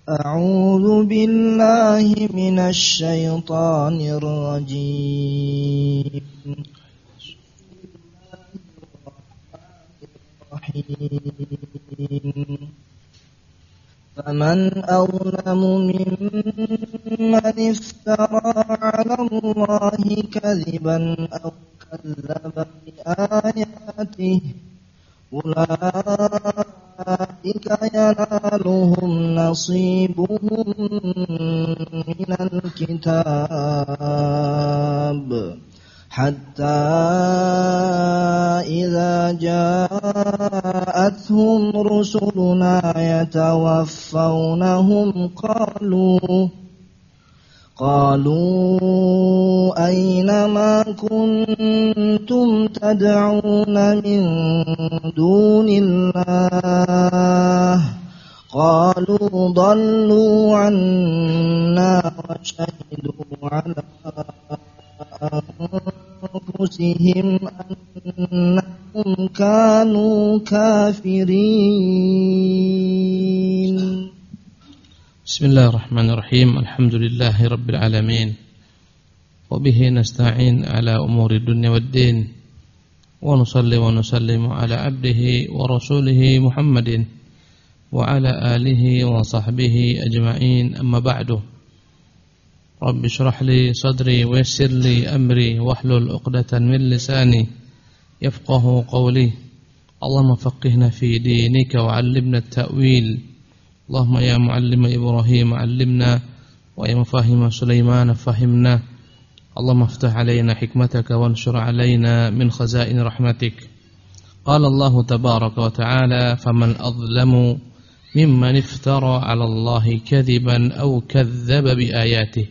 أعوذ بالله من الشيطان الرجيم. فمن أظلم ممن افترى على الله كذبا أو كذب بآياته أولئك ينالهم نصيبهم من الكتاب حتى إذا جاءتهم رسلنا يتوفونهم قالوا أين ما كنتم تدعون من دون الله قالوا ضلوا عنا وشهدوا على أنفسهم أنهم كانوا كافرين. بسم الله الرحمن الرحيم. الحمد لله رب العالمين وبه نستعين على أمور الدنيا والدين ونصلي ونسلم على عبده ورسوله محمد وعلى آله وصحبه أجمعين. أما بعد، رب اشرح لي صدري ويسر لي أمري واحلل عقدة من لساني يفقه قولي. اللهم فقهنا في دينك وعلمنا التأويل. اللهم يا معلم إبراهيم علمنا ويا مفاهيم سليمان فهمنا. اللهم افتح علينا حكمتك وانشر علينا من خزائن رحمتك. قال الله تبارك وتعالى: فمن أظلم ممن افترى على الله كذبا أو كذب بآياته.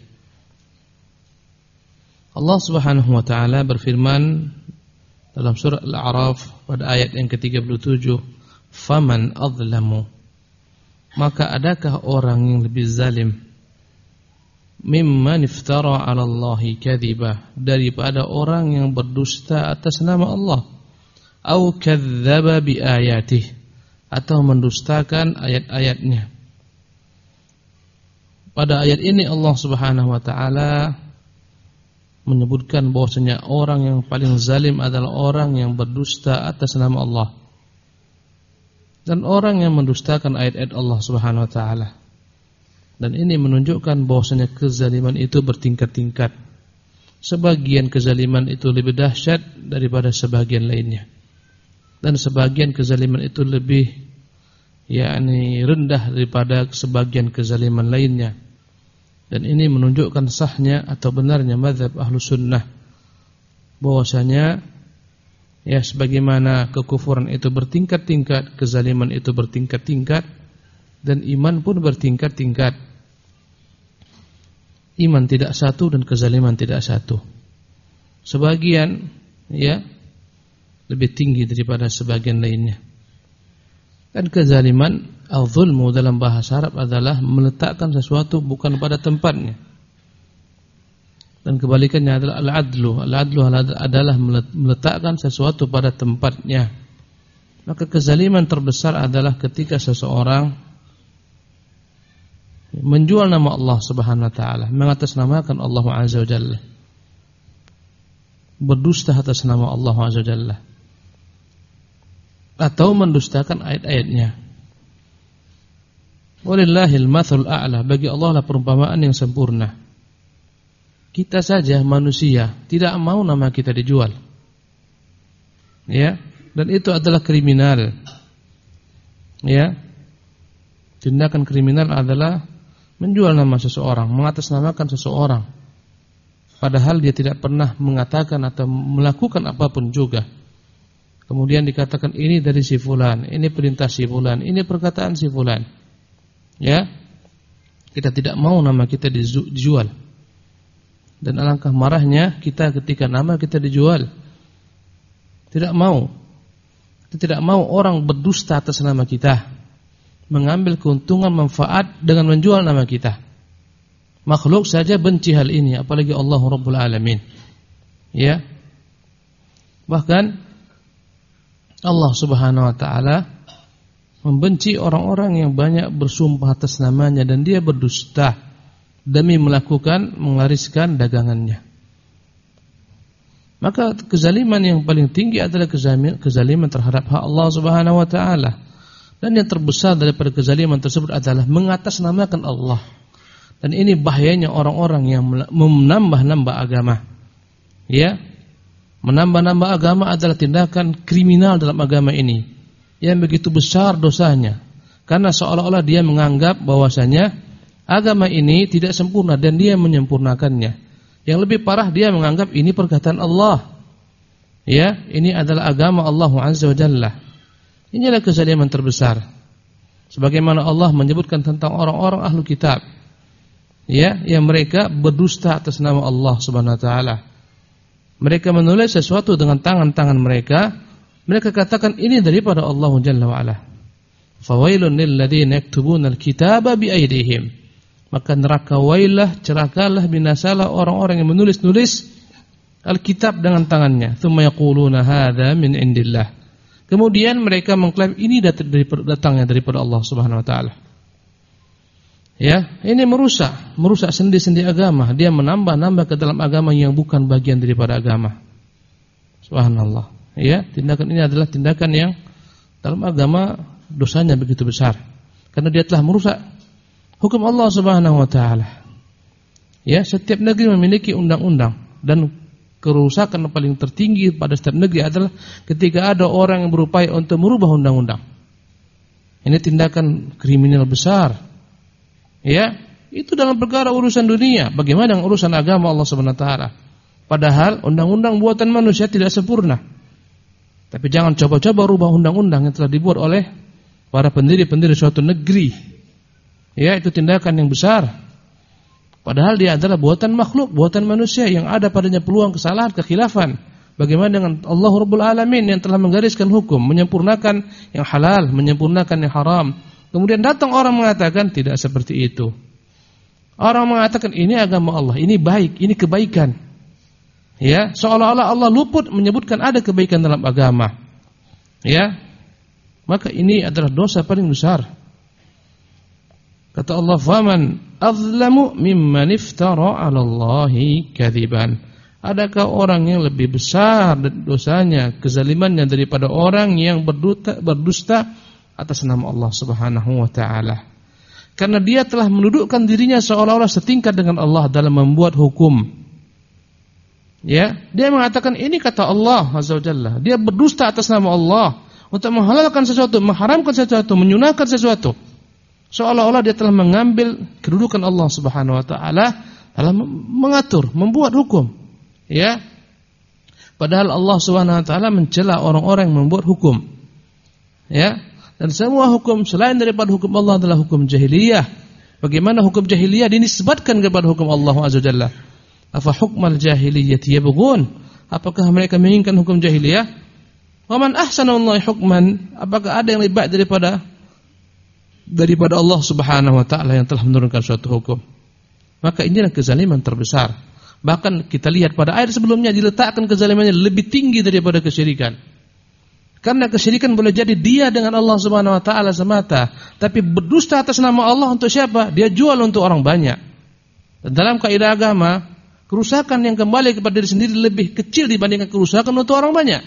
Allah Subhanahu wa taala berfirman dalam surah Al-A'raf pada ayat yang ke-37, "Faman adlamu." Maka adakah orang yang lebih zalim mimman iftara 'ala Allahi kadhiba, daripada orang yang berdusta atas nama Allah, au kadzdzaba bi ayatih, atau mendustakan ayat-ayatnya. Pada ayat ini Allah Subhanahu wa taala menyebutkan bahwasanya orang yang paling zalim adalah orang yang berdusta atas nama Allah dan orang yang mendustakan ayat-ayat Allah Subhanahu wa taala. Dan ini menunjukkan bahwasanya kezaliman itu bertingkat-tingkat. Sebagian kezaliman itu lebih dahsyat daripada sebagian lainnya. Dan sebagian kezaliman itu lebih rendah daripada sebagian kezaliman lainnya. Dan ini menunjukkan sahnya atau benarnya mazhab Ahlus Sunnah, bahwasanya sebagaimana kekufuran itu bertingkat-tingkat, kezaliman itu bertingkat-tingkat, dan iman pun bertingkat-tingkat. Iman tidak satu dan kezaliman tidak satu. Sebagian lebih tinggi daripada sebagian lainnya. Dan kezaliman, al-zulmu dalam bahasa Arab adalah meletakkan sesuatu bukan pada tempatnya. Dan kebalikannya adalah al-adlu. Al-adlu adalah meletakkan sesuatu pada tempatnya. Maka kezaliman terbesar adalah ketika seseorang menjual nama Allah Subhanahu wa taala, mengatasnamakan Allah Azza wa Jalla, berdusta atas nama Allah Azza wa Jalla, atau mendustakan ayat-ayatnya. Walillahil matsalul a'la, bagi Allah lah perumpamaan yang sempurna. Kita saja manusia tidak mau nama kita dijual. Dan itu adalah kriminal. Tindakan kriminal adalah menjual nama seseorang, mengatasnamakan seseorang, padahal dia tidak pernah mengatakan atau melakukan apapun juga. Kemudian dikatakan ini dari si fulan, ini perintah si fulan, ini perkataan si fulan. Kita tidak mau nama kita dijual. Dan alangkah marahnya kita ketika nama kita dijual. Tidak mau. Kita tidak mau orang berdusta atas nama kita, mengambil keuntungan manfaat dengan menjual nama kita. Makhluk saja benci hal ini, apalagi Allah Rabbul Alamin. Bahkan Allah Subhanahu wa taala membenci orang-orang yang banyak bersumpah atas namanya dan dia berdusta demi melariskan dagangannya. Maka kezaliman yang paling tinggi adalah kezaliman terhadap hak Allah Subhanahu wa taala. Dan yang terbesar daripada kezaliman tersebut adalah mengatasnamakan Allah. Dan ini bahayanya orang-orang yang menambah-nambah agama. Ya. Menambah-nambah agama adalah tindakan kriminal dalam agama ini yang begitu besar dosanya, karena seolah-olah dia menganggap bahwasanya agama ini tidak sempurna dan dia menyempurnakannya. Yang lebih parah, dia menganggap ini perkataan Allah. Ya, ini adalah agama Allah Azza wa Jalla. Inilah kezaliman terbesar. Sebagaimana Allah menyebutkan tentang orang-orang ahlu kitab, ya, yang mereka berdusta atas nama Allah Subhanahu wa taala. Mereka menulis sesuatu dengan tangan-tangan mereka. Mereka katakan ini daripada Allah Jalla wa Ala. Fawailun lil ladzina yaktubuna al-kitaba bi aydihim. Maka neraka wailah, celakalah, binasalah orang-orang yang menulis Alkitab dengan tangannya. Tsumma yaquluna hadza min indillah. Kemudian mereka mengklaim ini datangnya daripada Allah Subhanahu wa taala. Ya, ini merusak sendi-sendi agama. Dia menambah-nambah ke dalam agama yang bukan bagian daripada agama. Subhanallah. Ya, tindakan ini adalah tindakan yang dalam agama dosanya begitu besar, karena dia telah merusak hukum Allah Subhanahu wa taala. Ya, setiap negeri memiliki undang-undang, dan kerusakan paling tertinggi pada setiap negeri adalah ketika ada orang yang berupaya untuk merubah undang-undang. Ini tindakan kriminal besar. Ya, itu dalam perkara urusan dunia. Bagaimana dengan urusan agama Allah Subhanahu wa taala? Padahal undang-undang buatan manusia tidak sempurna. Tapi jangan coba-coba rubah undang-undang yang telah dibuat oleh para pendiri-pendiri suatu negeri. Ya, itu tindakan yang besar. Padahal dia adalah buatan makhluk, buatan manusia yang ada padanya peluang kesalahan, kekhilafan. Bagaimana dengan Allah Rabbul Alamin yang telah menggariskan hukum, menyempurnakan yang halal, menyempurnakan yang haram. Kemudian datang orang mengatakan tidak seperti itu. Orang mengatakan ini agama Allah, ini baik, ini kebaikan. Ya, seolah-olah Allah luput menyebutkan ada kebaikan dalam agama. Ya, maka ini adalah dosa paling besar. Kata Allah, "Faman azlamu mimman iftara 'ala Allahi kadziban." Adakah orang yang lebih besar dosanya, kezalimannya daripada orang yang berdusta atas nama Allah Subhanahu wa taala? Karena dia telah mendudukkan dirinya seolah-olah setingkat dengan Allah dalam membuat hukum. Ya, dia mengatakan ini kata Allah Azza wa Jalla. Dia berdusta atas nama Allah untuk menghalalkan sesuatu, mengharamkan sesuatu, menyunahkan sesuatu. Seolah-olah dia telah mengambil kedudukan Allah Subhanahu wa taala dalam mengatur, membuat hukum. Ya. Padahal Allah Subhanahu wa taala mencela orang-orang yang membuat hukum. Ya. Dan semua hukum selain daripada hukum Allah adalah hukum jahiliyah. Bagaimana hukum jahiliyah dinisbatkan kepada hukum Allah Azza wa Jalla? Afa hukmal jahiliyyati yabghun? Apakah mereka menginginkan hukum jahiliyah? Wa man ahsana Allahi hukman? Apakah ada yang lebih baik daripada Allah Subhanahu wa taala yang telah menurunkan suatu hukum? Maka inilah kezaliman terbesar. Bahkan kita lihat pada ayat sebelumnya diletakkan kezalimannya lebih tinggi daripada kesyirikan. Karena kesyirikan boleh jadi dia dengan Allah Subhanahu wa taala semata, tapi berdusta atas nama Allah untuk siapa? Dia jual untuk orang banyak. Dan dalam kaidah agama, kerusakan yang kembali kepada diri sendiri lebih kecil dibandingkan kerusakan untuk orang banyak.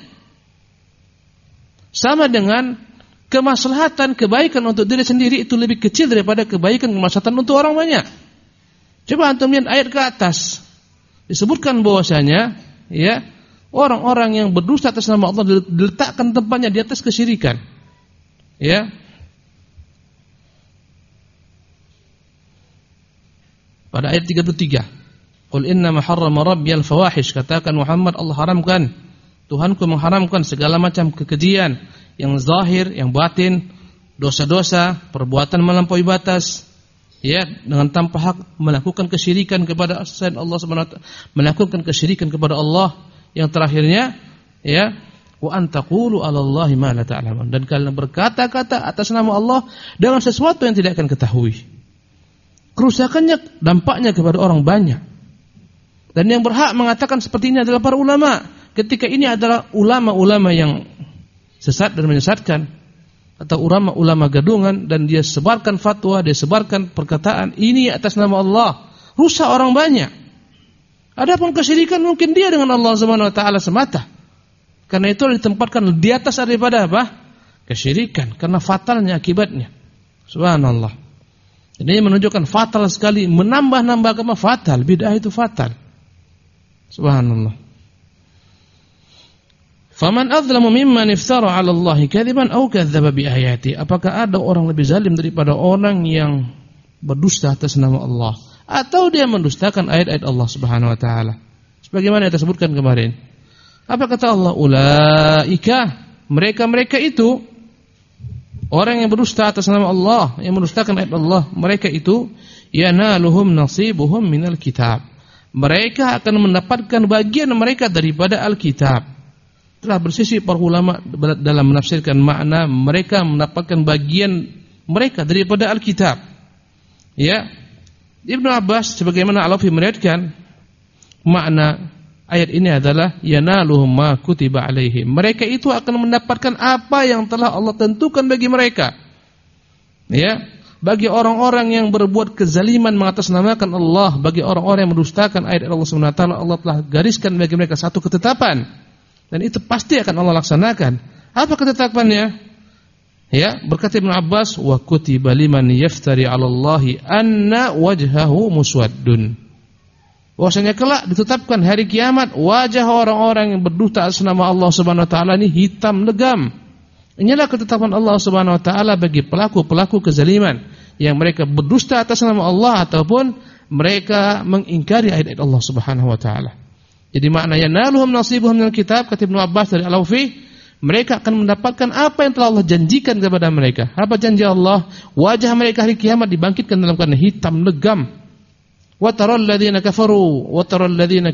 Sama dengan kemaslahatan, kebaikan untuk diri sendiri itu lebih kecil daripada kebaikan, kemaslahatan untuk orang banyak. Coba antum lihat ayat ke atas. Disebutkan bahwasanya, ya, orang-orang yang berdusta atas nama Allah diletakkan tempatnya di atas kesyirikan. Ya. Pada ayat 33. Qul innama harrama rabbiyal fawahish, katakan Muhammad, Allah haramkan, Tuhanku mengharamkan segala macam kekejian yang zahir, yang batin, dosa-dosa, perbuatan melampaui batas, ya, dengan tanpa hak melakukan kesyirikan kepada selain Allah Subhanahu wa taala, melakukan kesyirikan kepada Allah, yang terakhirnya, ya, wa antaqulu 'alallahi ma la ta'lamun, dan kalian berkata-kata atas nama Allah dengan sesuatu yang tidak akan ketahui. Kerusakannya dampaknya kepada orang banyak. Dan yang berhak mengatakan seperti ini adalah para ulama. Ketika ini adalah ulama-ulama yang sesat dan menyesatkan. atau ulama gadungan dan dia sebarkan fatwa, dia sebarkan perkataan ini atas nama Allah, rusak orang banyak. Adapun kesyirikan mungkin dia dengan Allah Subhanahu wa taala semata. Karena itu ditempatkan di atas daripada apa? Kesyirikan, karena fatalnya akibatnya. Subhanallah. Ini menunjukkan fatal sekali, menambah-nambah agama fatal, bid'ah itu fatal. Subhanallah. Faman adzlamu mimman iftara 'ala Allahi kadziban aw kadzdzaba bi ayati. Apakah ada orang lebih zalim daripada orang yang berdusta atas nama Allah atau dia mendustakan ayat-ayat Allah Subhanahu wa taala? Sebagaimana yang disebutkan kemarin. Apa kata Allah? Ulaika, mereka itu orang yang berdusta atas nama Allah, yang mendustakan ayat Allah, mereka itu yanaluhum nasibuhum minal kitab. Mereka akan mendapatkan bagian mereka daripada Alkitab. Telah bersisi para ulama dalam menafsirkan makna mereka mendapatkan bagian mereka daripada Alkitab. Ya. Ibnu Abbas sebagaimana Al-Alafi meriwayatkan makna ayat ini adalah yanaluhum ma kutiba alaihim. Mereka itu akan mendapatkan apa yang telah Allah tentukan bagi mereka. Ya. Bagi orang-orang yang berbuat kezaliman mengatasnamakan Allah, bagi orang-orang yang mendustakan ayat Allah Subhanahu wa taala, Allah telah gariskan bagi mereka satu ketetapan. Dan itu pasti akan Allah laksanakan. Apa ketetapannya? Ya, berkata Ibnu Abbas, wa kutiba liman yaftari 'ala Allahi anna wajhahu muswaddun. Bahwasanya kelak ditetapkan hari kiamat wajah orang-orang yang berdusta atas nama Allah Subhanahu wa taala ini hitam legam. Inilah ketetapan Allah Subhanahu wa taala bagi pelaku-pelaku kezaliman yang mereka berdusta atas nama Allah ataupun mereka mengingkari ayat-ayat Allah Subhanahu wa taala. Jadi maknanya naluhum nasibuhum minal kitab, kata Ibnu Abbas dari Al-Awfi, mereka akan mendapatkan apa yang telah Allah janjikan kepada mereka. Apa janji Allah? Wajah mereka hari kiamat dibangkitkan dalam keadaan hitam legam. Wa taral ladzina kafaru wa taral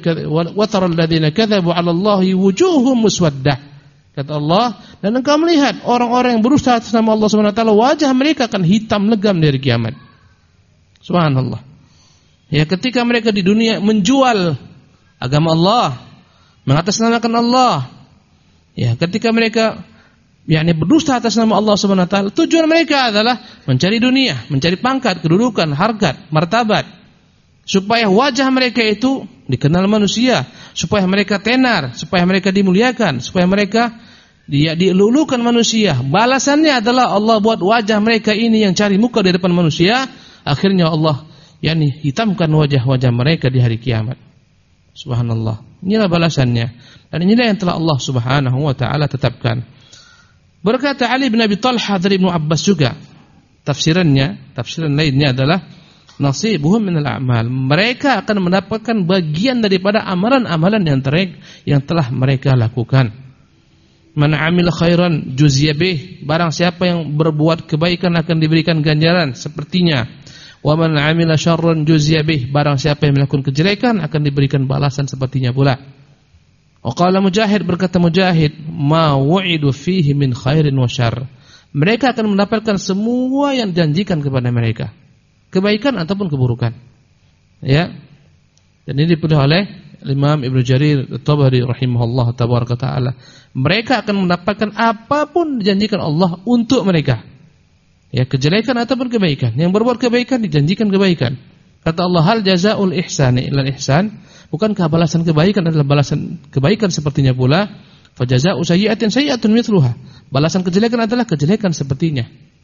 ladzina kadzabu 'ala Allahi wujuhum muswaddah. Kata Allah, dan engkau melihat orang-orang yang berusaha atas nama Allah Subhanahu wa taala, wajah mereka akan hitam legam dari kiamat. Subhanallah. Ya, ketika mereka di dunia menjual agama Allah, mengatasnamakan Allah. Ya, ketika mereka berdusta atas nama Allah Subhanahu wa taala, tujuan mereka adalah mencari dunia, mencari pangkat, kedudukan, harkat, martabat. Supaya wajah mereka itu dikenal manusia, supaya mereka tenar, supaya mereka dimuliakan, supaya mereka dilulukan manusia. Balasannya adalah Allah buat wajah mereka ini yang cari muka di depan manusia, akhirnya Allah hitamkan wajah-wajah mereka di hari kiamat. Subhanallah. Inilah balasannya. Dan inilah yang telah Allah Subhanahu wa taala tetapkan. Berkata Ali bin Abi Thalhah dari Ibnu Abbas juga, tafsiran lainnya adalah nasibuhum minal a'mal. Mereka akan mendapatkan bagian daripada amalan-amalan yang telah mereka lakukan. Man 'amila khairan juziya bih, barang siapa yang berbuat kebaikan akan diberikan ganjaran sepertinya. Wa man 'amila syarran juziya bih, barang siapa yang melakukan kejelekan akan diberikan balasan sepertinya pula. Wa qala Mujahid, berkata Mujahid, ma wu'idu fihi min khairin wa syarr. Mereka akan mendapatkan semua yang dijanjikan kepada mereka, kebaikan ataupun keburukan. Ya. Dan ini dipilih oleh Imam Ibnu Jarir At-Tabari rahimahullah tabaraka taala. Mereka akan mendapatkan apapun dijanjikan Allah untuk mereka. Ya, kejelekan ataupun kebaikan. Yang berbuat kebaikan dijanjikan kebaikan. Kata Allah, hal jazaa'ul ihsani illal ihsan. Bukankah balasan kebaikan adalah balasan kebaikan sepertinya pula? Fa jazaa'u sayyi'atin sayyi'atun mithluha. Balasan kejelekan adalah kejelekan sepertinya.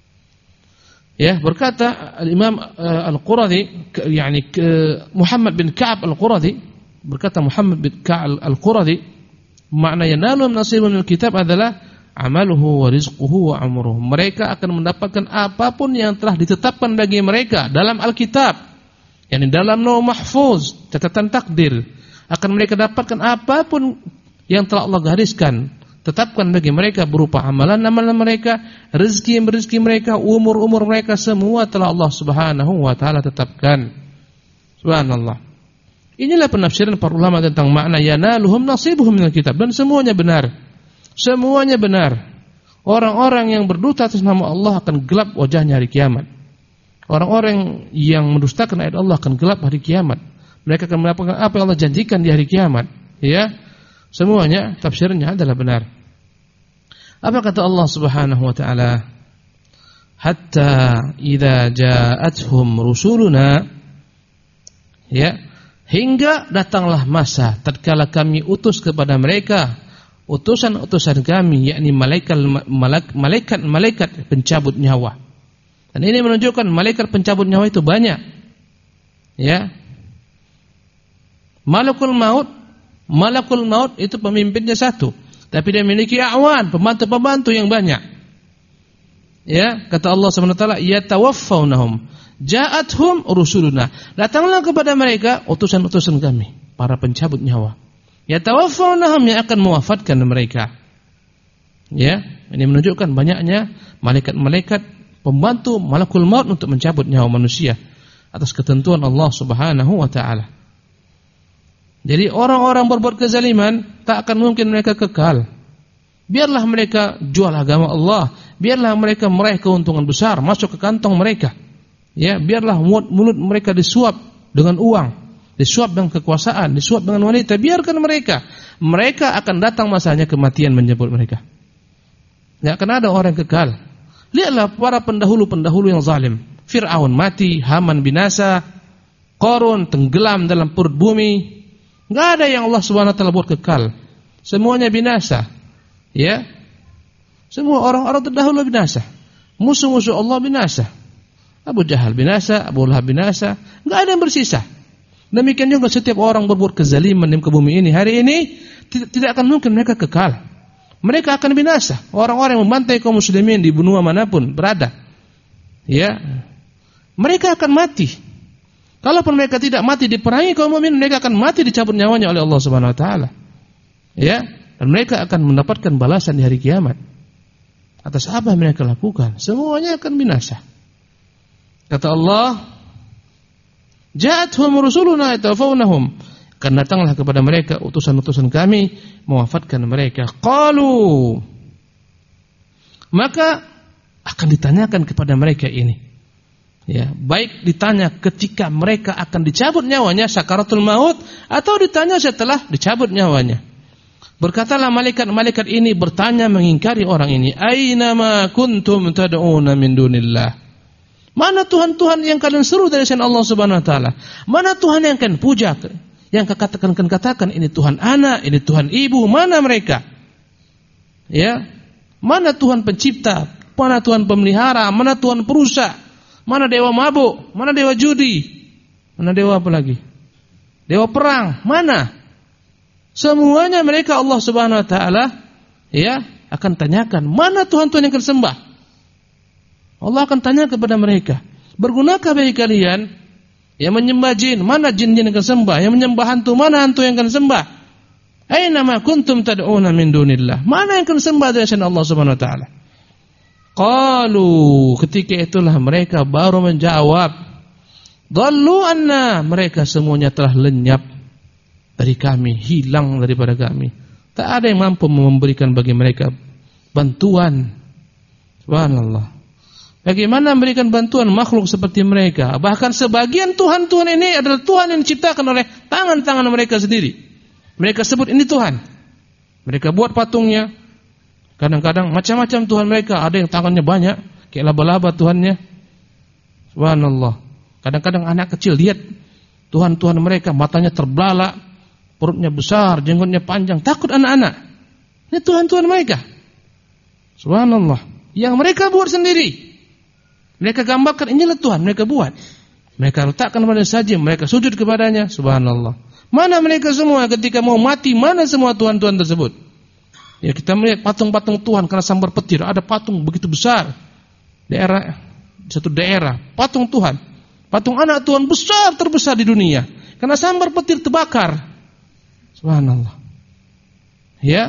Ya, berkata Imam Al-Quradhi, Muhammad bin Ka'ab Al-Quradhi, berkata Muhammad bin Ka'ab Al-Quradhi, makna yanaluhum nasibun minal kitab adalah amaluhu wa rizquhu wa amruhu. Mereka akan mendapatkan apapun yang telah ditetapkan bagi mereka dalam Alkitab, yakni dalam Lauh Mahfuz, catatan takdir. Akan mereka dapatkan apapun yang telah Allah gariskan, tetapkan bagi mereka berupa amalan-amalan mereka, rezeki mereka, umur mereka, semua telah Allah Subhanahu wa taala tetapkan. Subhanallah. Inilah penafsiran para ulama tentang makna yanaluhum nasibuhum minal kitab, dan semuanya benar. Semuanya benar. Orang-orang yang berdusta atas nama Allah akan gelap wajahnya hari kiamat. Orang-orang yang mendustakan ayat Allah akan gelap hari kiamat. Mereka akan mendapatkan apa yang Allah janjikan di hari kiamat. Ya, semuanya tafsirnya adalah benar. Apa kata Allah Subhanahu wa taala? hatta idza ja'atuhum rusuluna, ya, hingga datanglah masa tatkala kami utus kepada mereka utusan-utusan kami, yakni malaikat pencabut nyawa. Dan ini menunjukkan malaikat pencabut nyawa itu banyak. Ya. Malakul maut itu pemimpinnya satu, tapi dia memiliki awan, pembantu-pembantu yang banyak. Ya, kata Allah Subhanahu wa taala, yatawaffawnahum ja'athum rusuluna. Datanglah kepada mereka utusan-utusan kami, para pencabut nyawa. Yatawaffawnahum, yang akan mewafatkan mereka. Ya, ini menunjukkan banyaknya malaikat-malaikat pembantu malakul maut untuk mencabut nyawa manusia atas ketentuan Allah Subhanahu wa taala. Jadi orang-orang berbuat kezaliman tak akan mungkin mereka kekal. Biarlah mereka jual agama Allah, biarlah mereka meraih keuntungan besar masuk ke kantong mereka. Ya, biarlah mulut mereka disuap dengan uang, disuap dengan kekuasaan, disuap dengan wanita, biarkan mereka. Mereka akan datang masanya kematian menjemput mereka. Tidak akan ada orang yang kekal. Lihatlah para pendahulu-pendahulu yang zalim. Fir'aun mati, Haman binasa, Qarun tenggelam dalam perut bumi. Tidak ada yang Allah Subhanahu wa taala buat kekal. Semuanya binasa. Ya. Semua orang-orang terdahulu binasa. Musuh-musuh Allah binasa. Abu Jahal binasa, Abu Lahab binasa, tidak ada yang bersisa. Demikian juga setiap orang berbuat kezaliman di muka bumi ini hari ini tidak akan mungkin mereka kekal. Mereka akan binasa. Orang-orang yang membantai kaum muslimin di benua manapun berada, ya, mereka akan mati. Kalaupun mereka tidak mati diperangi kaum mukmin, mereka akan mati dicabut nyawanya oleh Allah Subhanahu wa taala. Ya, dan mereka akan mendapatkan balasan di hari kiamat atas apa yang mereka lakukan. Semuanya akan binasa. Kata Allah, ja'atuhum rusuluna yatawafawnahum, akan datanglah kepada mereka utusan-utusan kami mewafatkan mereka. Qalu, maka akan ditanyakan kepada mereka ini. Ya, baik ditanya ketika mereka akan dicabut nyawanya sakaratul maut, atau ditanya setelah dicabut nyawanya. Berkatalah malaikat-malaikat ini bertanya mengingkari orang ini, aina ma kuntum tad'una min dunillah. Mana Tuhan-Tuhan yang kalian seru dari selain Allah Subhanahu wa taala? Mana Tuhan yang kalian puja? Yang katakan ini Tuhan anak, ini Tuhan ibu, mana mereka? Ya. Mana Tuhan pencipta? Mana Tuhan pemelihara? Mana Tuhan perusak? Mana dewa mabuk? Mana dewa judi? Mana dewa apa lagi? Dewa perang? Mana? Semuanya mereka Allah Subhanahu wa taala, ya, akan tanyakan, mana Tuhan-Tuhan yang kalian sembah? Allah akan tanya kepada mereka, bergunakah bagi kalian yang menyembah jin? Mana jin-jin yang kalian sembah? Yang menyembah hantu, mana hantu yang kalian sembah? Aina ma kuntum tad'una min dunillah. Mana yang kalian sembah dari selain Allah Subhanahu wa taala? Qalu, ketika itulah mereka baru menjawab, dhallu anna, mereka semuanya telah lenyap dari kami, hilang daripada kami. Tak ada yang mampu memberikan bagi mereka bantuan. Subhanallah. Bagaimana memberikan bantuan makhluk seperti mereka? Bahkan sebagian Tuhan-Tuhan ini adalah Tuhan yang diciptakan oleh tangan-tangan mereka sendiri. Mereka sebut ini Tuhan. Mereka buat patungnya. Kadang-kadang macam-macam Tuhan mereka. Ada yang tangannya banyak, kayak laba-laba Tuhannya. Subhanallah. Kadang-kadang anak kecil lihat Tuhan-Tuhan mereka, matanya terbelalak, perutnya besar, jenggotnya panjang, takut anak-anak. Ini Tuhan-Tuhan mereka. Subhanallah. Yang mereka buat sendiri. Mereka gambarkan, inilah Tuhan, mereka buat. Mereka letakkan pada saja, mereka sujud kepadanya. Subhanallah. Mana mereka semua ketika mau mati, mana semua Tuhan-Tuhan tersebut? Ya, kita melihat patung-patung Tuhan karena sambar petir. Ada patung begitu besar. Satu daerah, patung Tuhan. Patung anak Tuhan besar, terbesar di dunia. Karena sambar petir terbakar. Subhanallah. Ya.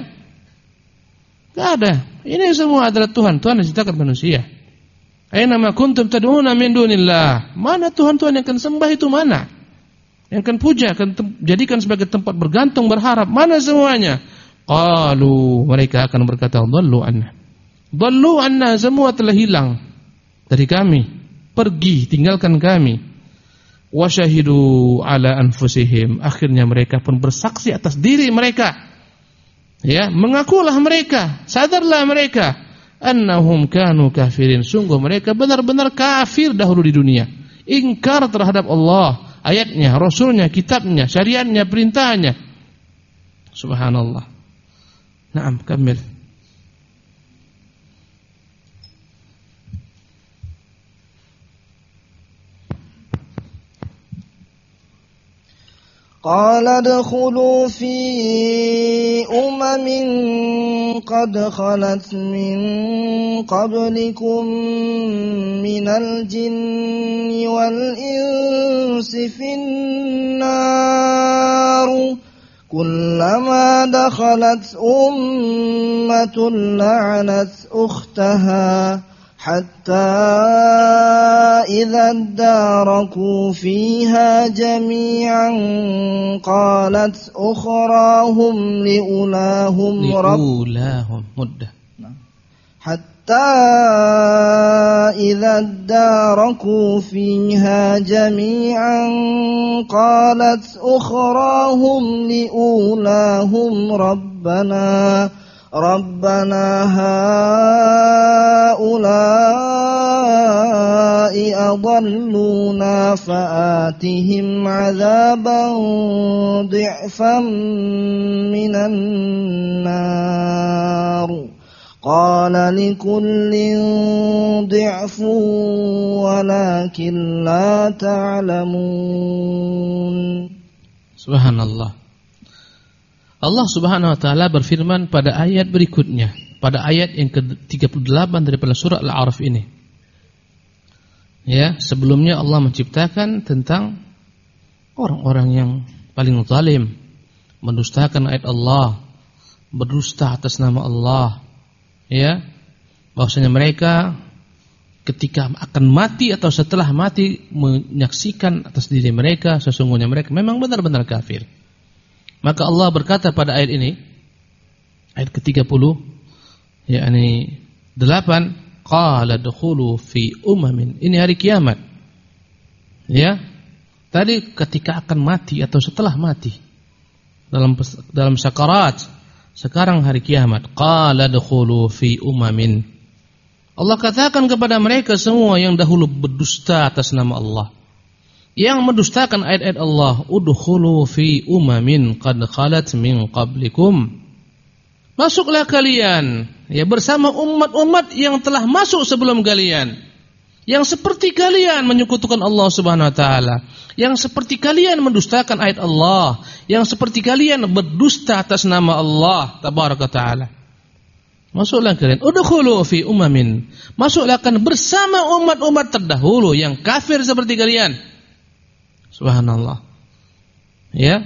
Tidak ada. Ini semua adalah Tuhan. Tuhan yang ciptakan manusia. Aina ma kuntum tad'una min dunillah. Mana Tuhan-Tuhan yang akan sembah itu mana? Yang akan puja, akan jadikan sebagai tempat bergantung, berharap. Mana semuanya? Qalu, mereka akan berkata, dhallu anna. Dhallu anna, semua telah hilang dari kami. Pergi, tinggalkan kami. Wa syahidu ala anfusihim. Akhirnya mereka pun bersaksi atas diri mereka. Ya, mengakulah mereka, sadarlah mereka, annahum kanu kafirin. Sungguh mereka benar-benar kafir dahulu di dunia. Ingkar terhadap Allah, ayatnya, rasulnya, kitabnya, syariatnya, perintahnya. Subhanallah. Naam, kamil. قال ادخلوا في أمم قد خلت من قبلكم من الجن والإنس في النار كلما دخلت أمة لعنت أختها حتى إذا اداركوا فيها جميعا قالت أخراهم لأولاهم حتى إذا اداركوا فيها جميعا قالت أخراهم لأولاهم ربنا هؤلاء أضلونا فآتهم عذابا ضعفا من النار قال لكل ضعف ولكن لا تعلمون. Subhanallah. Allah Subhanahu wa taala berfirman pada ayat berikutnya, pada ayat yang ke-38 daripada surah Al-A'raf ini. Ya, sebelumnya Allah menciptakan tentang orang-orang yang paling zalim, mendustakan ayat Allah, berdusta atas nama Allah. Ya, bahwasanya mereka ketika akan mati atau setelah mati menyaksikan atas diri mereka sesungguhnya mereka memang benar-benar kafir. Maka Allah berkata pada ayat ini, ayat ke-30, yakni 8, qala dukhulu fi umamin. Ini hari kiamat. Ya. Tadi ketika akan mati atau setelah mati. Dalam sakarat. Sekarang hari kiamat. Qala dukhulu fi umamin. Allah katakan kepada mereka semua yang dahulu berdusta atas nama Allah, yang mendustakan ayat-ayat Allah, udkhulu fi umamin qad khalat min qablikum. Masuklah kalian ya bersama umat-umat yang telah masuk sebelum kalian, yang seperti kalian menyekutukan Allah Subhanahu wa taala, yang seperti kalian mendustakan ayat Allah, yang seperti kalian berdusta atas nama Allah tabaraka taala. Masuklah kalian, udkhulu fi umamin. Masuklah kalian bersama umat-umat terdahulu yang kafir seperti kalian. Subhanallah. Ya.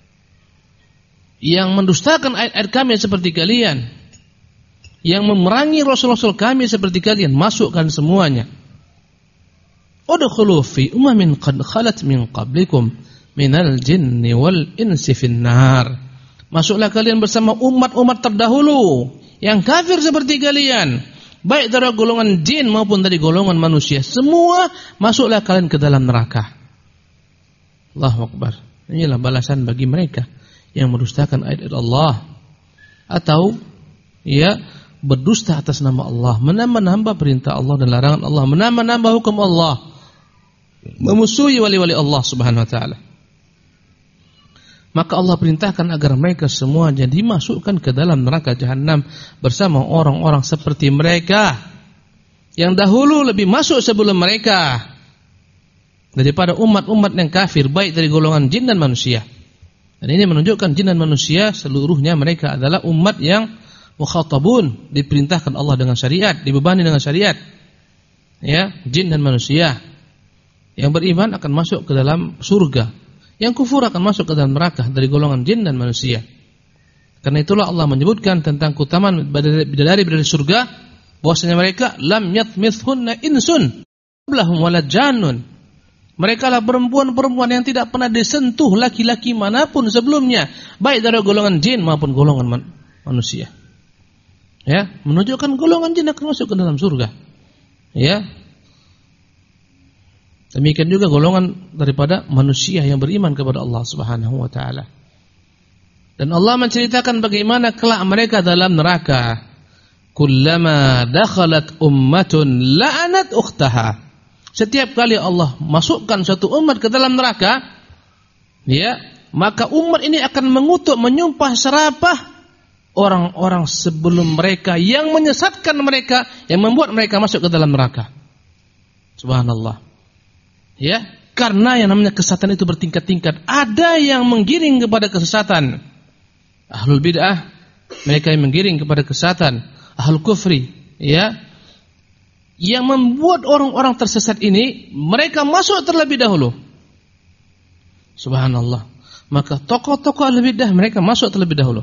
Yang mendustakan ayat-ayat kami seperti kalian, yang memerangi rasul-rasul kami seperti kalian, masukkan semuanya. Udkhulu fi umamin qad khalat min qablikum minal jinni wal insi finnar. Masuklah kalian bersama umat-umat terdahulu yang kafir seperti kalian, baik dari golongan jin maupun dari golongan manusia. Semua masuklah kalian ke dalam neraka. Allahu Akbar. Inilah balasan bagi mereka yang mendustakan ayat Allah atau ya berdusta atas nama Allah, menambah-nambah perintah Allah dan larangan Allah, menambah-nambah hukum Allah, memusuhi wali-wali Allah Subhanahu wa taala. Maka Allah perintahkan agar mereka semuanya dimasukkan ke dalam neraka jahanam bersama orang-orang seperti mereka yang dahulu lebih masuk sebelum mereka daripada umat-umat yang kafir, baik dari golongan jin dan manusia. Dan ini menunjukkan jin dan manusia seluruhnya mereka adalah umat yang mukhatabun, diperintahkan Allah dengan syariat, dibebani dengan syariat. Ya, jin dan manusia. Yang beriman akan masuk ke dalam surga, yang kufur akan masuk ke dalam neraka dari golongan jin dan manusia. Karena itulah Allah menyebutkan tentang keutamaan bidadari dari surga, bahwasanya mereka lam yatmithunna insun qablahum wala jannun. Mereka lah perempuan-perempuan yang tidak pernah disentuh laki-laki manapun sebelumnya, baik dari golongan jin maupun golongan manusia. Ya, menunjukkan golongan jin akan masuk ke dalam surga. Ya. Demikian juga golongan daripada manusia yang beriman kepada Allah Subhanahu wa taala. Dan Allah menceritakan bagaimana kelak mereka dalam neraka. kullama dakhalat ummatun la'anat ukhtaha. Setiap kali Allah masukkan suatu umat ke dalam neraka, ya, maka umat ini akan mengutuk, menyumpah serapah orang-orang sebelum mereka yang menyesatkan mereka, yang membuat mereka masuk ke dalam neraka. Subhanallah. Ya, karena yang namanya kesesatan itu bertingkat-tingkat. Ada yang menggiring kepada kesesatan. Ahlul bid'ah, mereka yang menggiring kepada kesesatan. Ahlul kufri, ya, yang membuat orang-orang tersesat ini, mereka masuk terlebih dahulu. Subhanallah. Maka tokoh-tokoh ahlul bid'ah mereka masuk terlebih dahulu.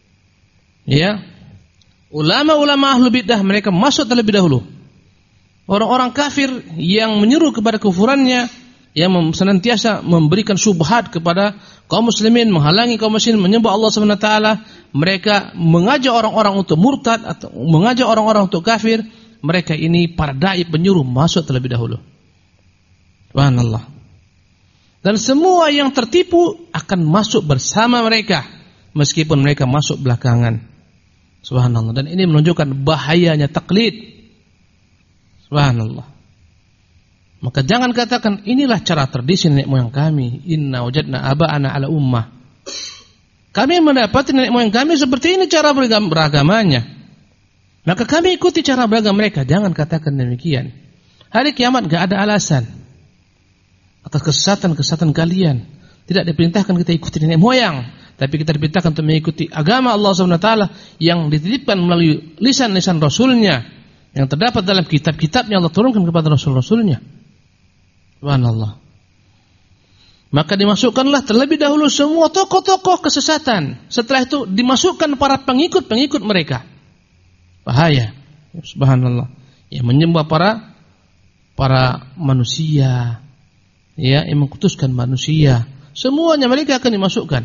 Ya. Ulama-ulama ahlul bid'ah mereka masuk terlebih dahulu. Orang-orang kafir yang menyeru kepada kufurannya, yang senantiasa memberikan syubhat kepada kaum muslimin, menghalangi kaum muslimin menyembah Allah Subhanahu wa taala, mereka mengajak orang-orang untuk murtad atau mengajak orang-orang untuk kafir. Mereka ini para dai penyuruh masuk terlebih dahulu. Subhanallah. Dan semua yang tertipu akan masuk bersama mereka meskipun mereka masuk belakangan. Subhanallah. Dan ini menunjukkan bahayanya taklid. Subhanallah. Maka jangan katakan inilah cara tradisi nenek moyang kami. Inna wajadna aba'ana ala ummah. Kami mendapati nenek moyang kami seperti ini cara beragamanya. Maka kami ikuti cara beragama mereka. Jangan katakan demikian. Hari kiamat gak ada alasan atas kesesatan-kesesatan kalian. Tidak diperintahkan kita ikuti nenek moyang, tapi kita diperintahkan untuk mengikuti agama Allah SWT yang dititipkan melalui lisan-lisan Rasulnya, yang terdapat dalam kitab-kitabnya Allah turunkan kepada Rasul-Rasulnya. Subhanallah. Maka dimasukkanlah terlebih dahulu semua tokoh-tokoh kesesatan. Setelah itu dimasukkan para pengikut-pengikut mereka. Bahaya. Subhanallah. Yang menyembah para manusia, ya, yang mengkutuskan manusia. Semuanya mereka akan dimasukkan.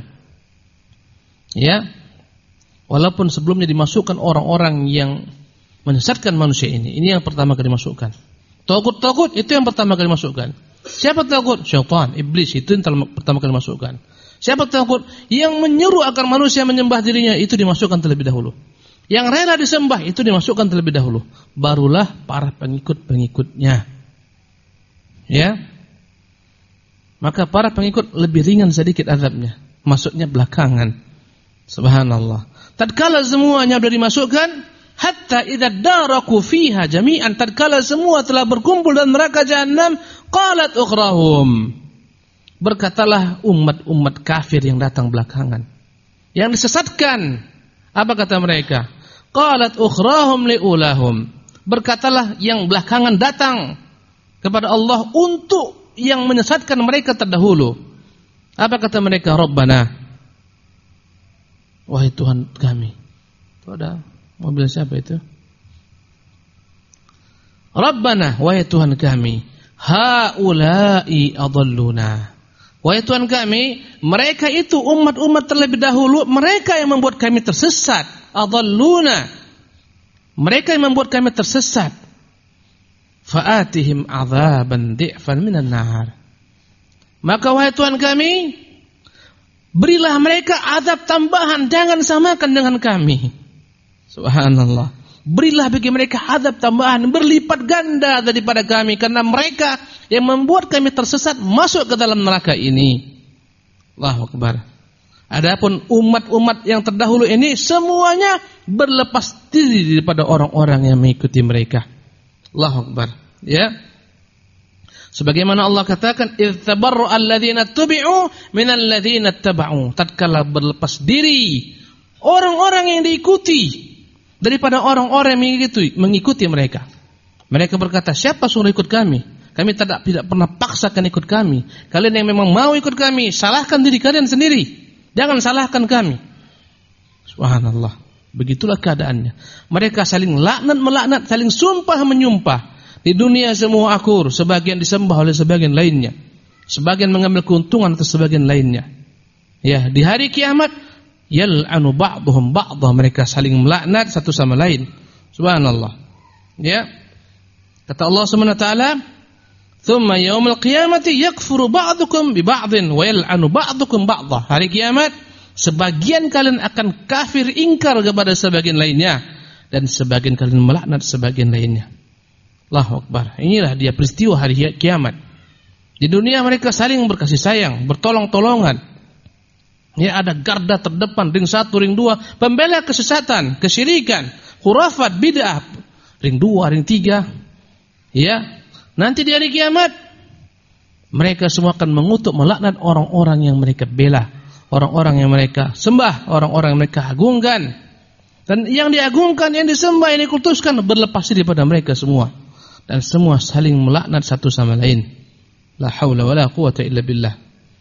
Ya. Walaupun sebelumnya dimasukkan orang-orang yang menyesatkan manusia ini. Ini yang pertama kali dimasukkan. Tagut-tagut itu yang pertama kali dimasukkan. Siapa tagut? Syaitan, iblis, itu yang pertama kali dimasukkan. Siapa tagut? Yang menyuruh agar manusia menyembah dirinya, itu dimasukkan terlebih dahulu. Yang rela disembah itu dimasukkan terlebih dahulu. Barulah para pengikut-pengikutnya. Ya. Maka para pengikut lebih ringan sedikit azabnya. Masuknya belakangan. Subhanallah. Tatkala semuanya sudah dimasukkan, hatta idza daraku fiha jami'an, tatkala semua telah berkumpul dalam neraka jahanam, qalat ukhrahum. Berkatalah umat-umat kafir yang datang belakangan, yang disesatkan, apa kata mereka? Qalat ukhrahum liulahum. Berkatalah yang belakangan datang kepada Allah untuk yang menyesatkan mereka terdahulu. Apa kata mereka? Rabbana, wahai Tuhan kami. Itu ada mobil siapa itu? Rabbana, wahai Tuhan kami, haula'i adalluna. Wahai Tuhan kami, mereka itu umat-umat terlebih dahulu, mereka yang membuat kami tersesat. Adalluna, mereka yang membuat kami tersesat. Fa'atihim azaban di'fan minan nar. Maka wahai Tuhan kami, berilah mereka azab tambahan, jangan samakan dengan kami. Subhanallah. Berilah bagi mereka azab tambahan berlipat ganda daripada kami, karena mereka yang membuat kami tersesat masuk ke dalam neraka ini. Allahu Akbar. Adapun umat-umat yang terdahulu ini semuanya berlepas diri daripada orang-orang yang mengikuti mereka. Allahu Akbar. Ya. Sebagaimana Allah katakan, idz tabarra'a alladziina tubi'u minal ladziina ittaba'u. Tatkala berlepas diri orang-orang yang diikuti daripada orang-orang yang mengikuti mereka. Mereka berkata, siapa suruh ikut kami? Kami tidak pernah paksakan ikut kami. Kalian yang memang mau ikut kami, salahkan diri kalian sendiri. Jangan salahkan kami. Subhanallah. Begitulah keadaannya. Mereka saling laknat-melaknat, saling sumpah-menyumpah. Di dunia semua akur, sebagian disembah oleh sebagian lainnya. Sebagian mengambil keuntungan atas sebagian lainnya. Ya, di hari kiamat, yal'anu ba'duhum ba'dah, mereka saling melaknat satu sama lain. Subhanallah. Ya. Kata Allah Subhanahu wa taala, "Tsumma yaumil qiyamati yakfuru ba'dukum bi ba'din wa yal'anu ba'dukum ba'dah." Hari kiamat sebagian kalian akan kafir ingkar kepada sebagian lainnya, dan sebagian kalian melaknat sebagian lainnya. Allahu Akbar. Inilah dia peristiwa hari kiamat. Di dunia mereka saling berkasih sayang, bertolong-tolongan. Ya, ada garda terdepan, ring 1, ring 2, pembela kesesatan, kesyirikan, khurafat, bid'ah. Ring 2, ring 3. Ya, nanti di hari kiamat mereka semua akan mengutuk, melaknat orang-orang yang mereka bela, orang-orang yang mereka sembah, orang-orang yang mereka agungkan. Dan yang diagungkan, yang disembah, yang dikultuskan berlepas diri daripada mereka semua. Dan semua saling melaknat satu sama lain. La haula wala quwata illa billah.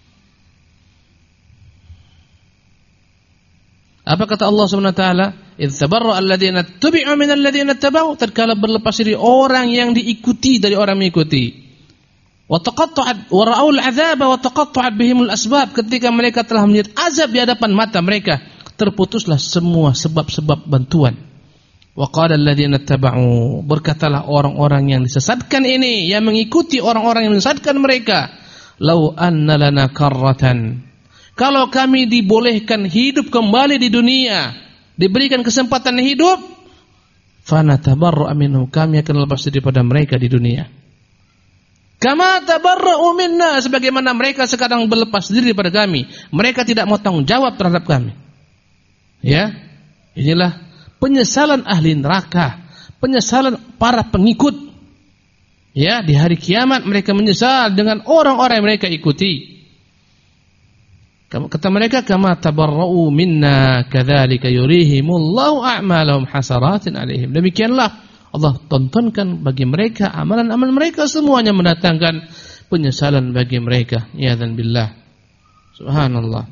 Apa kata Allah Subhanahu wa taala? Idz tabarra'a alladziina tubi'u minal ladziina tabau, tatkala berlepas diri orang yang diikuti dari orang mengikuti. Wa taqatta'at wa ra'aul 'adzaba wa taqatta'at bihimul asbab, ketika mereka telah melihat azab di hadapan mata mereka, terputuslah semua sebab-sebab bantuan. Wa qala alladziina tabau, berkatalah orang-orang yang disesatkan ini, yang mengikuti orang-orang yang menyesatkan mereka, law anna lana karratan, kalau kami dibolehkan hidup kembali di dunia, diberikan kesempatan hidup, fanatabarra'u minhum, kami akan lepas diri pada mereka di dunia. Kama tabarra'u minna, sebagaimana mereka sekarang berlepas diri pada kami. Mereka tidak mau tanggung jawab terhadap kami. Ya, inilah penyesalan ahli neraka, penyesalan para pengikut. Ya, di hari kiamat mereka menyesal dengan orang-orang yang mereka ikuti. Kata mereka, kama tabarra'u minna kadzalika yurihimullahu a'malahum hasaratin 'alaihim. Demikianlah Allah tontonkan bagi mereka amalan-amalan mereka semuanya mendatangkan penyesalan bagi mereka. Ya'dzan billah. Subhanallah.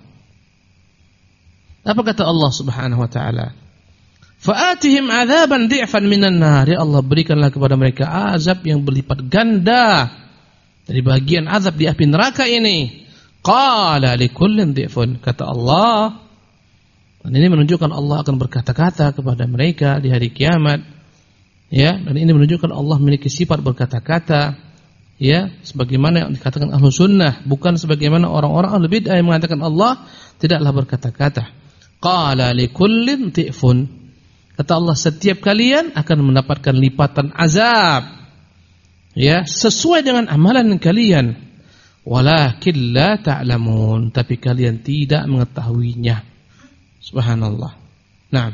Apa kata Allah Subhanahu wa taala? Fa'atihim 'adzaban dhi'fan minan nar. Ya Allah, berikanlah kepada mereka azab yang berlipat ganda dari bagian azab di api neraka ini. Qala likullin dhi'fun, kata Allah. Dan ini menunjukkan Allah akan berkata-kata kepada mereka di hari kiamat. Ya, dan ini menunjukkan Allah memiliki sifat berkata-kata. Ya, sebagaimana yang dikatakan ahlu sunnah, bukan sebagaimana orang-orang ahlu bid'ah yang mengatakan Allah tidaklah berkata-kata. Qala likullin dhi'fun, kata Allah, setiap kalian akan mendapatkan lipatan azab, ya, sesuai dengan amalan kalian. Walakin la ta'lamun, tapi kalian tidak mengetahuinya. Subhanallah. Nah,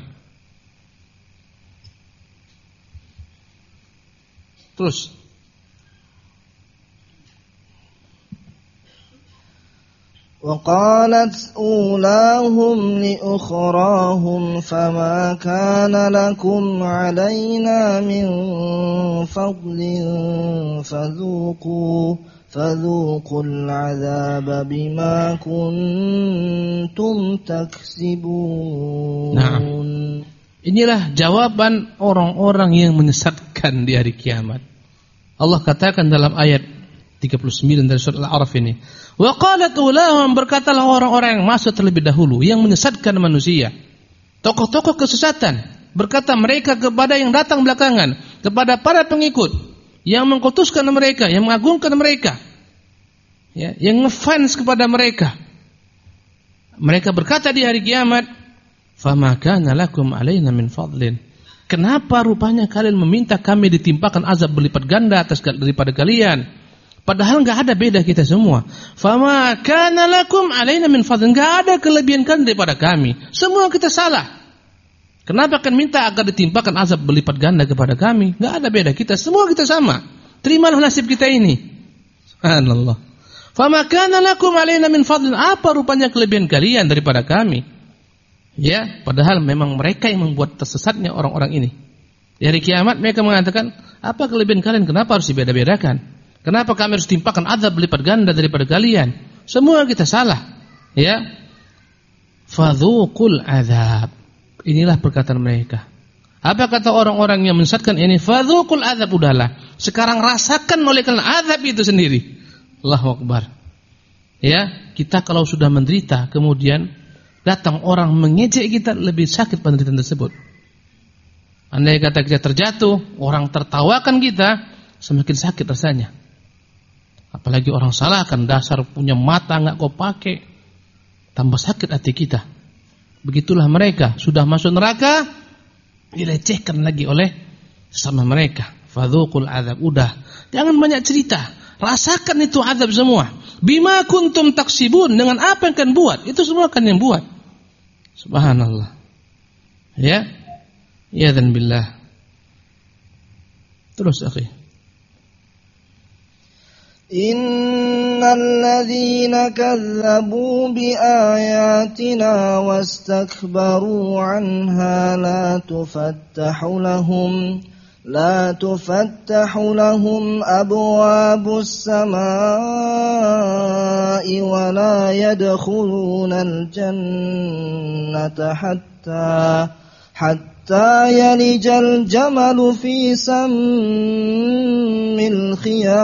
terus وقالت أولاهم لأخراهم فما كان لكم علينا من فضل فذوقوا العذاب بما كنتم تكسبون. Nah, inilah jawaban orang-orang yang menyesatkan di hari kiamat. Allah katakan dalam ayat 39 dari surat Al-A'raf ini, wa qalat ulahum, berkatalah orang-orang yang masuk terlebih dahulu, yang menyesatkan manusia, tokoh-tokoh kesesatan, berkata mereka kepada yang datang belakangan, kepada para pengikut yang mengkultuskan mereka, yang mengagungkan mereka, ya, yang ngefans kepada mereka. Mereka berkata di hari kiamat, fama kana lakum alaina min fadlin, kenapa rupanya kalian meminta kami ditimpakan azab berlipat ganda atas daripada kalian? Padahal enggak ada beda kita semua. Fama kana lakum alaina min fadlin, enggak ada kelebihan kalian daripada kami. Semua kita salah. Kenapa akan minta agar ditimpakan azab berlipat ganda kepada kami? Enggak ada beda kita, semua kita sama. Terimalah nasib kita ini. Subhanallah. Fama kana lakum alaina min fadlin, apa rupanya kelebihan kalian daripada kami? Ya, padahal memang mereka yang membuat tersesatnya orang-orang ini. Di hari kiamat mereka mengatakan, apa kelebihan kalian? Kenapa harus dibeda-bedakan? Kenapa kami harus timpakan azab berlipat ganda daripada kalian? Semua kita salah. Ya. Fadzuqul azab. Inilah perkataan mereka. Apa kata orang-orang yang menyesatkan ini? Fadzuqul azab, udahlah. Sekarang rasakan oleh kalian azab itu sendiri. Allahu Akbar. Ya, kita kalau sudah menderita kemudian datang orang mengejek kita, lebih sakit penderitaan tersebut. Andai kata kita terjatuh, orang tertawakan kita, semakin sakit rasanya. Apalagi orang salahkan, dasar punya mata enggak kau pakai, tambah sakit hati kita. Begitulah mereka, sudah masuk neraka, dilecehkan lagi oleh sama mereka. Fadzuqul adzab. Udah, jangan banyak cerita. Rasakan itu azab semua. Bima kuntum taksibun, dengan apa yang kalian buat, itu semua kan yang buat. Subhanallah. Ya. Ya dan billah. Terus akhi. Innal ladzina kazzabu bi ayatina wastakbaru anha la tufattahu lahum abwabus samaa'i wa la yadkhulunal jannata hatta yalijal jamalu fi sammil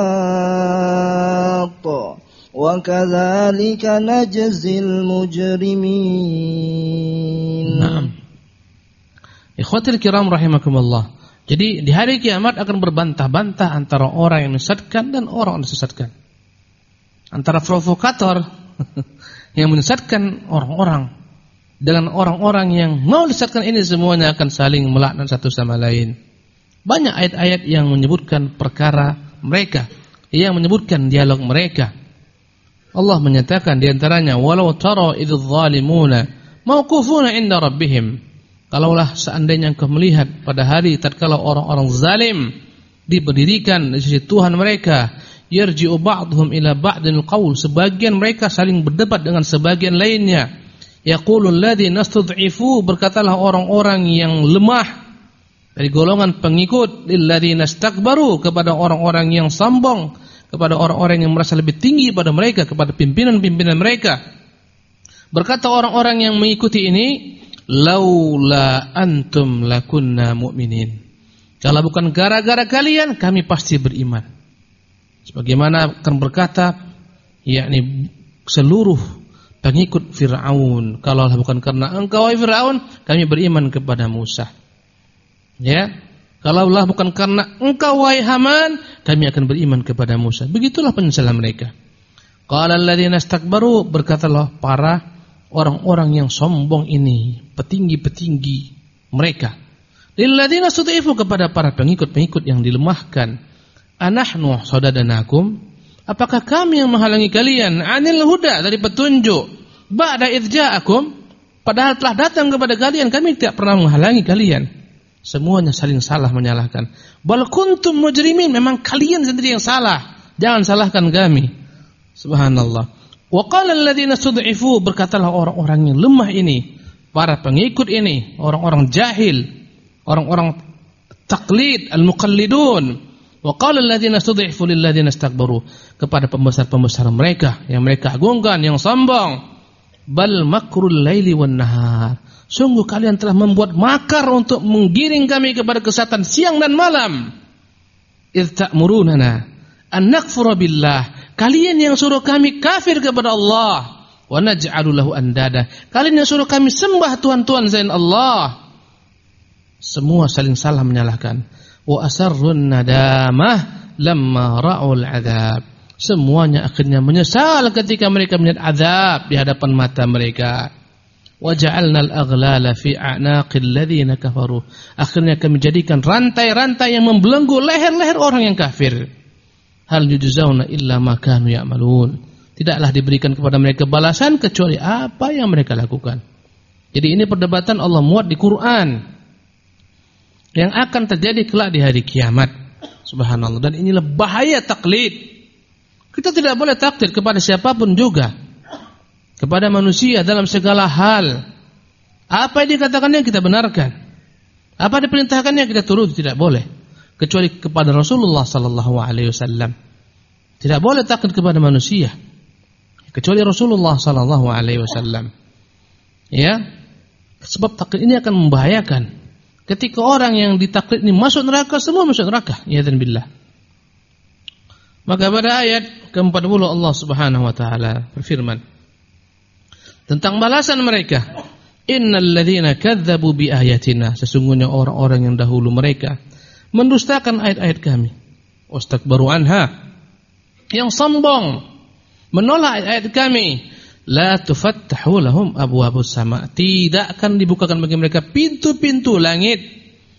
khiyat wa kadzalika najzil mujrimin. Naam. Ikhwatul kiram rahimakumullah. Jadi di hari kiamat akan berbantah-bantah antara orang yang menyesatkan dan orang yang disesatkan. Antara provokator yang menyesatkan orang-orang dengan orang-orang yang mau disesatkan, ini semuanya akan saling melaknat satu sama lain. Banyak ayat-ayat yang menyebutkan perkara mereka, yang menyebutkan dialog mereka. Allah menyatakan di antaranya, walau tara idzal zalimuna mauqufuna 'inda rabbihim. Kalaulah seandainya engkau melihat pada hari tatkala orang-orang zalim diberdirikan di sisi Tuhan mereka, yarji'u ba'dhum ila ba'dil qaul, sebagian mereka saling berdebat dengan sebagian lainnya. Yaqulul ladzina istud'ifu, berkatalah orang-orang yang lemah dari golongan pengikut, lil ladzina istakbaru, kepada orang-orang yang sombong, kepada orang-orang yang merasa lebih tinggi pada mereka, kepada pimpinan-pimpinan mereka. Berkata orang-orang yang mengikuti ini, laula antum lakunna mu'minin, kalau bukan gara-gara kalian kami pasti beriman. Sebagaimana akan berkata yakni seluruh pengikut Fir'aun, kalau bukan karena engkau wahai Fir'aun kami beriman kepada Musa. Ya, kalaulah bukan karena engkau wahai Haman kami akan beriman kepada Musa. Begitulah penyesalan mereka. Qala alladziina istakbaru, berkatalah para orang-orang yang sombong ini, petinggi-petinggi mereka, lil ladzina istud'ifu, kepada para pengikut-pengikut yang dilemahkan, anahnu sadadnakum, apakah kami yang menghalangi kalian, anil huda, dari petunjuk, ba'da idz ja'akum, padahal telah datang kepada kalian, kami tidak pernah menghalangi kalian. Semuanya saling salah menyalahkan. Bal kuntum mujrimin, memang kalian sendiri yang salah, jangan salahkan kami. Subhanallah. Wa qala alladziina istud'ifu, berkatalah orang-orang yang lemah ini, para pengikut ini, orang-orang jahil, orang-orang taklid, al-muqallidun. Wa qala alladziina istud'ifu lil ladziina istakbaru, kepada pembesar-pembesar mereka yang mereka agungkan, yang sombong, bal makrul laili wan nahar, sungguh kalian telah membuat makar untuk menggiring kami kepada kesesatan siang dan malam. Idz ta'murunana an nakfura billah, kalian yang suruh kami kafir kepada Allah, wa naj'alu lahu andada, kalian yang suruh kami sembah tuhan-tuhan selain Allah. Semua saling salah menyalahkan. Wa asarrun nadamah lamma ra'ul adzab, semuanya akhirnya menyesal ketika mereka melihat azab di hadapan mata mereka. Wa ja'alnal aghlala fi a'naqil ladzina kafaru, akhirnya kami jadikan rantai-rantai yang membelenggu leher-leher orang yang kafir. Hal yujzauna illa ma kanu ya'malun, tidaklah diberikan kepada mereka balasan kecuali apa yang mereka lakukan. Jadi ini perdebatan Allah muat di Quran yang akan terjadi kelak di hari kiamat. Subhanallah. Dan inilah bahaya taklid. Kita tidak boleh taklid kepada siapapun juga, kepada manusia dalam segala hal. Apa yang dikatakannya kita benarkan, apa yang diperintahkannya kita turuti, tidak boleh. Kecuali kepada Rasulullah sallallahu alaihi wasallam. Tidak boleh taklid kepada manusia kecuali Rasulullah sallallahu alaihi wasallam. Ya. Sebab taklid ini akan membahayakan. Ketika orang yang ditaklid ini masuk neraka, semua masuk neraka. Ya dan billah. Maka pada ayat ke-40 Allah Subhanahu wa taala berfirman tentang balasan mereka. Innal ladzina kadzdzabu bi ayatina, sesungguhnya orang-orang yang dahulu mereka mendustakan ayat-ayat kami, wastakbaru anha, yang sombong menolak ayat-ayat kami, la tufattahu lahum abwabus sama, tidak akan dibukakan bagi mereka pintu-pintu langit,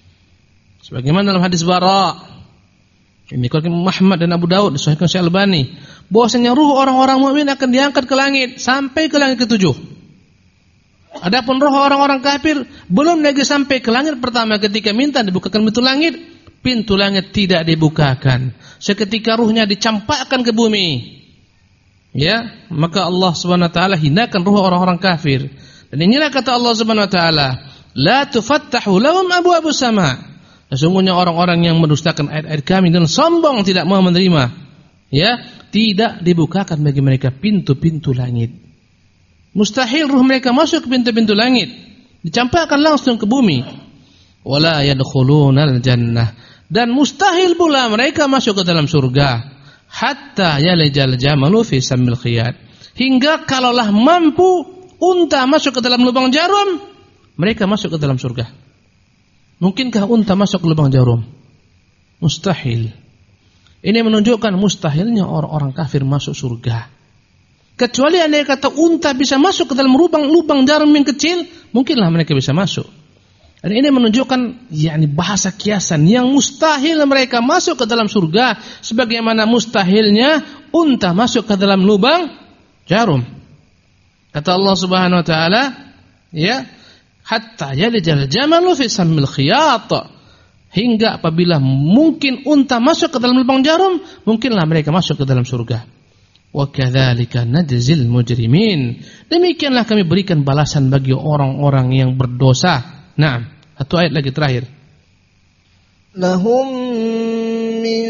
Sebagaimana dalam hadis Bara, ini diriwayatkan Muhammad dan Abu Daud, disahihkan Syekh Albani, bahwasanya ruh orang-orang mukmin akan diangkat ke langit sampai ke langit ke-7. Adapun roh orang-orang kafir belum lagi sampai ke langit pertama, ketika minta dibukakan pintu langit tidak dibukakan. Seketika ruhnya dicampakkan ke bumi. Ya, maka Allah Subhanahu wa taala hinakan ruh orang-orang kafir. Dan inilah kata Allah Subhanahu wa taala, la tufattahu lahum abwabus sama'. Sesungguhnya orang-orang yang mendustakan ayat-ayat kami dan sombong tidak mau menerima, ya, tidak dibukakan bagi mereka pintu-pintu langit. Mustahil ruh mereka masuk ke pintu-pintu langit, dicampakkan langsung ke bumi. Wala yadkhulunal jannah, dan mustahil pula mereka masuk ke dalam surga. Hatta yalijal jamalu fi sammil khiyat, hingga kalaulah mampu unta masuk ke dalam lubang jarum, mereka masuk ke dalam surga. Mungkinkah unta masuk ke lubang jarum? Mustahil. Ini menunjukkan mustahilnya orang-orang kafir masuk surga. Kecuali andai kata unta bisa masuk ke dalam lubang jarum yang kecil, mungkinlah mereka bisa masuk. Dan ini menunjukkan bahasa kiasan yang mustahil mereka masuk ke dalam surga, sebagaimana mustahilnya unta masuk ke dalam lubang jarum. Kata Allah Subhanahu wa taala, ya, hatta yalijal jamalu fi sammil khiyat, hingga apabila mungkin unta masuk ke dalam lubang jarum, mungkinlah mereka masuk ke dalam surga. Wa kadzalika najzil mujrimin, demikianlah kami berikan balasan bagi orang-orang yang berdosa. Nah, satu ayat lagi terakhir. Lahum min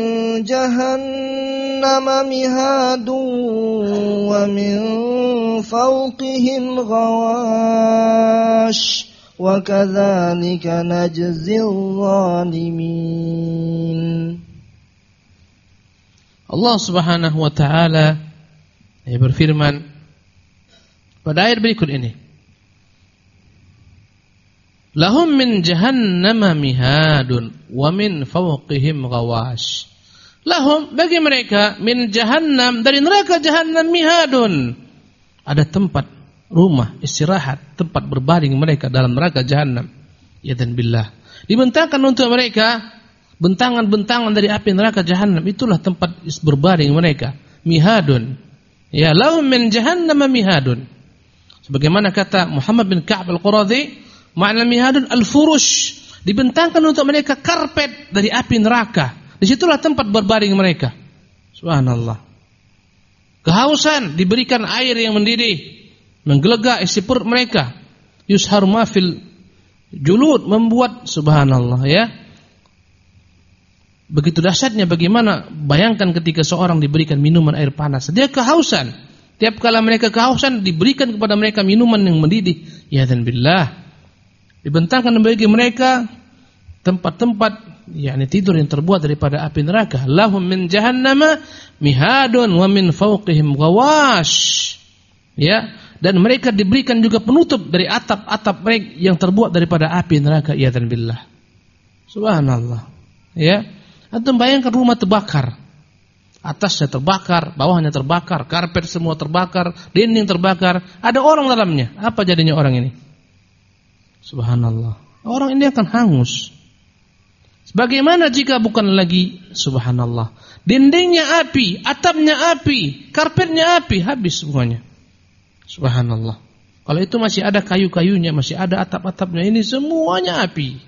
jahannama mihadun wa min fawqihim ghawash wa kadzalika najzil zalimin. Allah Subhanahu wa taala berfirman pada ayat berikut ini, lahum min jahannama mihadun wa min fawqihim ghawash. Lahum, bagi mereka, min jahannam, dari neraka jahannam, mihadun, ada tempat rumah istirahat, tempat berbaring mereka dalam neraka jahannam. Ya dan billah, dibentangkan untuk mereka bentangan-bentangan dari api neraka jahannam, itulah tempat berbaring mereka. Mihadun, ya, lahum min jahannama mihadun. Sebagaimana kata Muhammad bin Ka'ab al-Quradhi, makna mihadun al-furush, dibentangkan untuk mereka karpet dari api neraka. Disitulah tempat berbaring mereka. Subhanallah. Kehausan, diberikan air yang mendidih, menggelegak isi perut mereka. Yushar mafil julud, membuat, subhanallah, ya. Begitu dahsyatnya bagaimana, bayangkan ketika seorang diberikan minuman air panas, dia kehausan. Tiap kala mereka kehausan, diberikan kepada mereka minuman yang mendidih. Ya dan billah, dibentangkan bagi mereka tempat-tempat tidur yang terbuat daripada api neraka. Lahum min jahannama mihadun wa min fawqihim ghawash. Ya, dan mereka diberikan juga penutup dari atap-atap mereka yang terbuat daripada api neraka. Ya dan billah. Subhanallah. Ya, antum bayangkan rumah terbakar. Atasnya terbakar, bawahnya terbakar, karpet semua terbakar, dinding terbakar, ada orang dalamnya. Apa jadinya orang ini? Subhanallah. Orang ini akan hangus. Bagaimana jika bukan lagi, subhanallah, dindingnya api, atapnya api, karpetnya api, habis semuanya. Subhanallah. Kalau itu masih ada kayu-kayunya, masih ada atap-atapnya, ini semuanya api.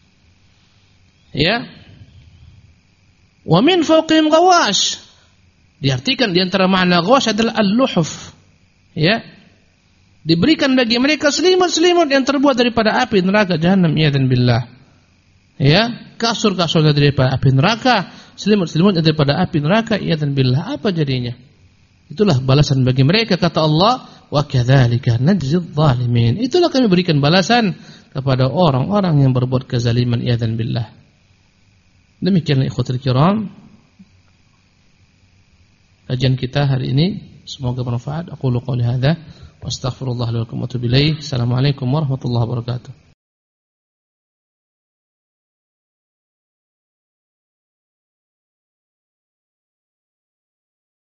Ya. Wa min fawqihim ghawash. Diartikan di antara makna ghawash adalah al-luhuf. Ya. Diberikan bagi mereka selimut-selimut yang terbuat daripada api neraka jahannam, ya dan billah. Ya, kasur-kasur daripada api neraka, selimut-selimut daripada api neraka, ya dan billah. Apa jadinya? Itulah balasan bagi mereka, kata Allah, wa kadzalika najzil zalimin. Itulah kami berikan balasan kepada orang-orang yang berbuat kezaliman, ya dan billah. Demikianlah ikhwatul kiram kajian kita hari ini, semoga bermanfaat. Aqulu qouli hadza wa astaghfirullah li wa lakum wa atubu ilaih. Assalamualaikum warahmatullahi wabarakatuh.